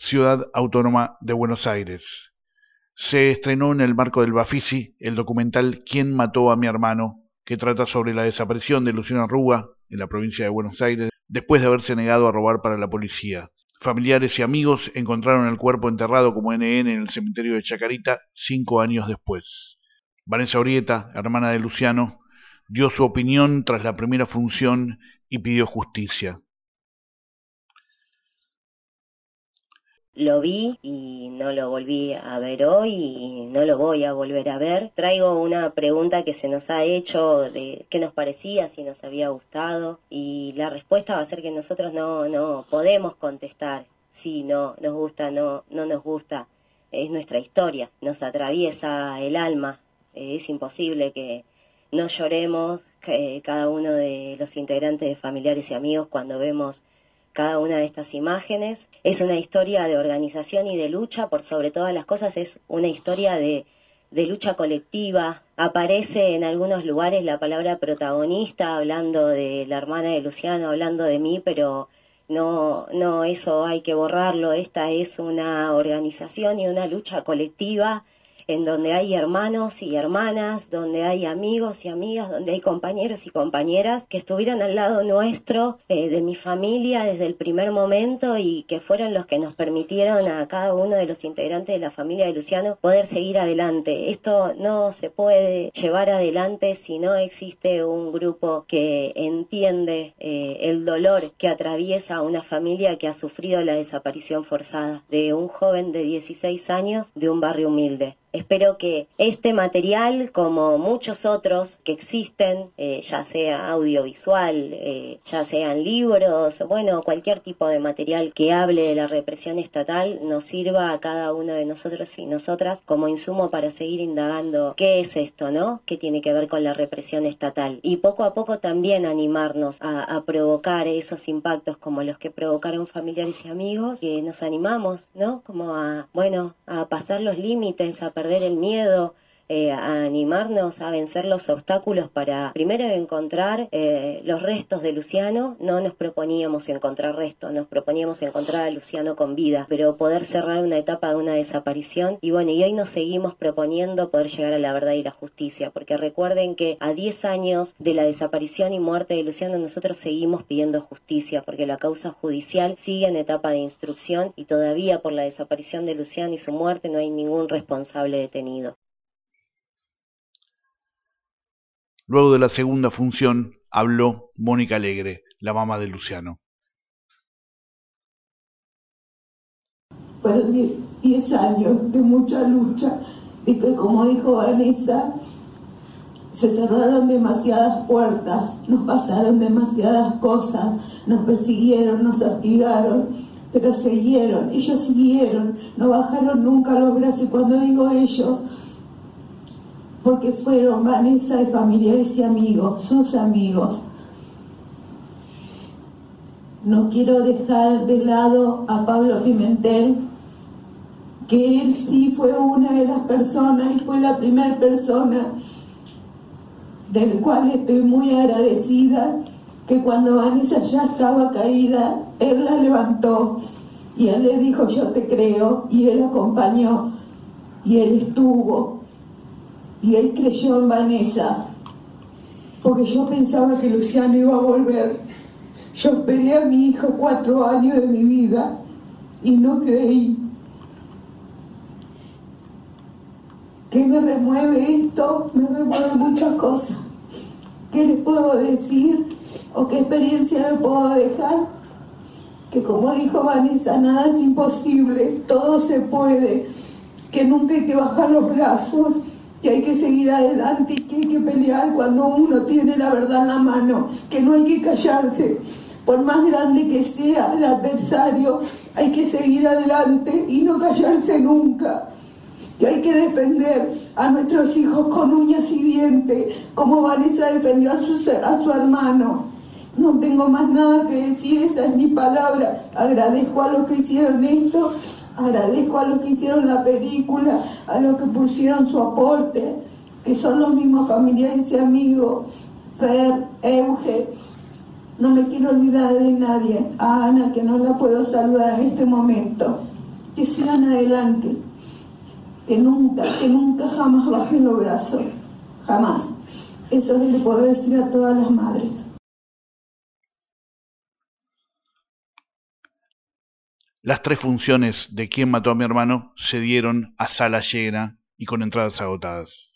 Ciudad Autónoma de Buenos Aires. Se estrenó en el marco del Bafisi el documental ¿Quién mató a mi hermano?, que trata sobre la desaparición de Luciano Arruga en la provincia de Buenos Aires después de haberse negado a robar para la policía. Familiares y amigos encontraron el cuerpo enterrado como NN en el cementerio de Chacarita 5 años después. Vanessa Orieta, hermana de Luciano, dio su opinión tras la primera función y pidió justicia. Lo vi y no lo volví a ver hoy y no lo voy a volver a ver. Traigo una pregunta que se nos ha hecho de qué nos parecía, si nos había gustado, y la respuesta va a ser que nosotros no podemos contestar si no nos gusta, no nos gusta. Es nuestra historia, nos atraviesa el alma. Es imposible que no lloremos cada uno de los integrantes de familiares y amigos cuando vemos cada una de estas imágenes. Es una historia de organización y de lucha, por sobre todas las cosas es una historia de lucha colectiva. Aparece en algunos lugares la palabra protagonista, hablando de la hermana de Luciano, hablando de mí, pero no, eso hay que borrarlo. Esta es una organización y una lucha colectiva en donde hay hermanos y hermanas, donde hay amigos y amigas, donde hay compañeros y compañeras que estuvieron al lado nuestro, de mi familia desde el primer momento, y que fueron los que nos permitieron a cada uno de los integrantes de la familia de Luciano poder seguir adelante. Esto no se puede llevar adelante si no existe un grupo que entiende el dolor que atraviesa una familia que ha sufrido la desaparición forzada de un joven de 16 años de un barrio humilde. Espero que este material, como muchos otros que existen, ya sea audiovisual, ya sean libros, bueno, cualquier tipo de material que hable de la represión estatal, nos sirva a cada uno de nosotros y nosotras como insumo para seguir indagando qué es esto, ¿no? ¿Qué tiene que ver con la represión estatal? Y poco a poco también animarnos a provocar esos impactos como los que provocaron familiares y amigos, que nos animamos, ¿no? Como a pasar los límites, a perder el miedo, a animarnos a vencer los obstáculos para primero encontrar los restos de Luciano. No nos proponíamos encontrar restos, nos proponíamos encontrar a Luciano con vida, pero poder cerrar una etapa de una desaparición. Y bueno, y hoy nos seguimos proponiendo poder llegar a la verdad y la justicia, porque recuerden que a 10 años de la desaparición y muerte de Luciano nosotros seguimos pidiendo justicia, porque la causa judicial sigue en etapa de instrucción y todavía por la desaparición de Luciano y su muerte no hay ningún responsable detenido. Luego de la segunda función habló Mónica Alegre, la mamá de Luciano. Fueron 10 años de mucha lucha, de que, como dijo Vanessa, se cerraron demasiadas puertas, nos pasaron demasiadas cosas, nos persiguieron, nos hostigaron, pero ellos siguieron, no bajaron nunca los brazos. Y cuando digo ellos, porque fueron Vanessa y familiares y amigos, sus amigos. No quiero dejar de lado a Pablo Pimentel, que él sí fue una de las personas y fue la primera persona del cual estoy muy agradecida, que cuando Vanessa ya estaba caída, él la levantó y él le dijo: yo te creo, y él acompañó y él estuvo. Y él creyó en Vanessa, porque yo pensaba que Luciano iba a volver. Yo esperé a mi hijo 4 años de mi vida y no creí. ¿Qué me remueve esto? Me remueve muchas cosas. ¿Qué les puedo decir? ¿O qué experiencia le puedo dejar? Que, como dijo Vanessa, nada es imposible, todo se puede, que nunca hay que bajar los brazos, que hay que seguir adelante y que hay que pelear cuando uno tiene la verdad en la mano, que no hay que callarse. Por más grande que sea el adversario, hay que seguir adelante y no callarse nunca. Que hay que defender a nuestros hijos con uñas y dientes, como Vanessa defendió a su hermano. No tengo más nada que decir, esa es mi palabra. Agradezco a los que hicieron esto, agradezco a los que hicieron la película, a los que pusieron su aporte, que son los mismos familiares y amigos, Fer, Euge. No me quiero olvidar de nadie, a Ana, que no la puedo saludar en este momento. que sigan adelante, que nunca jamás bajen los brazos, jamás. Eso le puedo decir a todas las madres. Las 3 funciones de ¿Quién mató a mi hermano? Se dieron a sala llena y con entradas agotadas.